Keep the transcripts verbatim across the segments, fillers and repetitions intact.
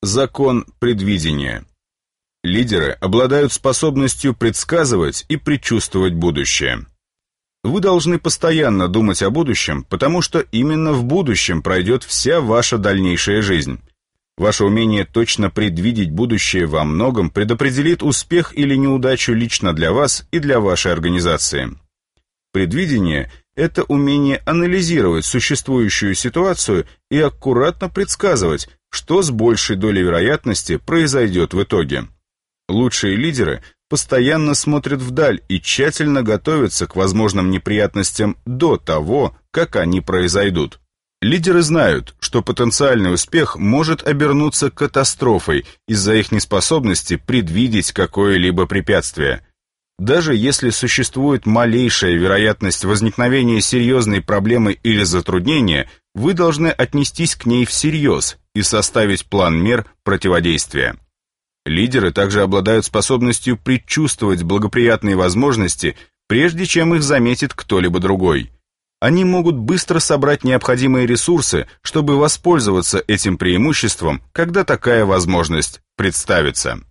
Закон предвидения. Лидеры обладают способностью предсказывать и предчувствовать будущее. Вы должны постоянно думать о будущем, потому что именно в будущем пройдет вся ваша дальнейшая жизнь. Ваше умение точно предвидеть будущее во многом предопределит успех или неудачу лично для вас и для вашей организации. Предвидение – это умение анализировать существующую ситуацию и аккуратно предсказывать, что с большей долей вероятности произойдет в итоге. Лучшие лидеры постоянно смотрят вдаль и тщательно готовятся к возможным неприятностям до того, как они произойдут. Лидеры знают, что потенциальный успех может обернуться катастрофой из-за их неспособности предвидеть какое-либо препятствие. Даже если существует малейшая вероятность возникновения серьезной проблемы или затруднения, вы должны отнестись к ней всерьез и составить план мер противодействия. Лидеры также обладают способностью предчувствовать благоприятные возможности, прежде чем их заметит кто-либо другой. Они могут быстро собрать необходимые ресурсы, чтобы воспользоваться этим преимуществом, когда такая возможность представится.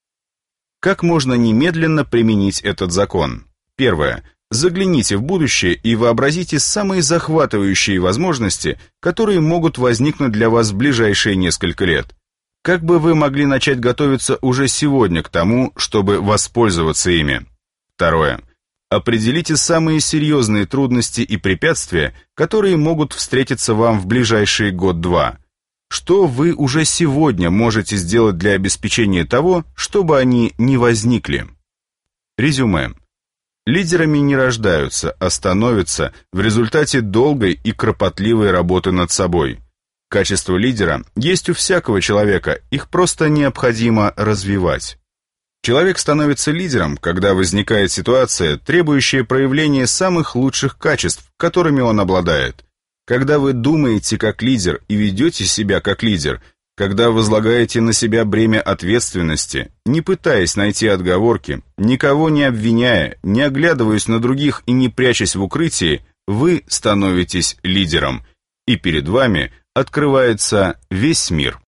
Как можно немедленно применить этот закон? Первое. Загляните в будущее и вообразите самые захватывающие возможности, которые могут возникнуть для вас в ближайшие несколько лет. Как бы вы могли начать готовиться уже сегодня к тому, чтобы воспользоваться ими? Второе. Определите самые серьезные трудности и препятствия, которые могут встретиться вам в ближайшие год-два. Что вы уже сегодня можете сделать для обеспечения того, чтобы они не возникли? Резюме. Лидерами не рождаются, а становятся в результате долгой и кропотливой работы над собой. Качество лидера есть у всякого человека, их просто необходимо развивать. Человек становится лидером, когда возникает ситуация, требующая проявления самых лучших качеств, которыми он обладает. Когда вы думаете как лидер и ведете себя как лидер, когда возлагаете на себя бремя ответственности, не пытаясь найти отговорки, никого не обвиняя, не оглядываясь на других и не прячась в укрытии, вы становитесь лидером, и перед вами открывается весь мир.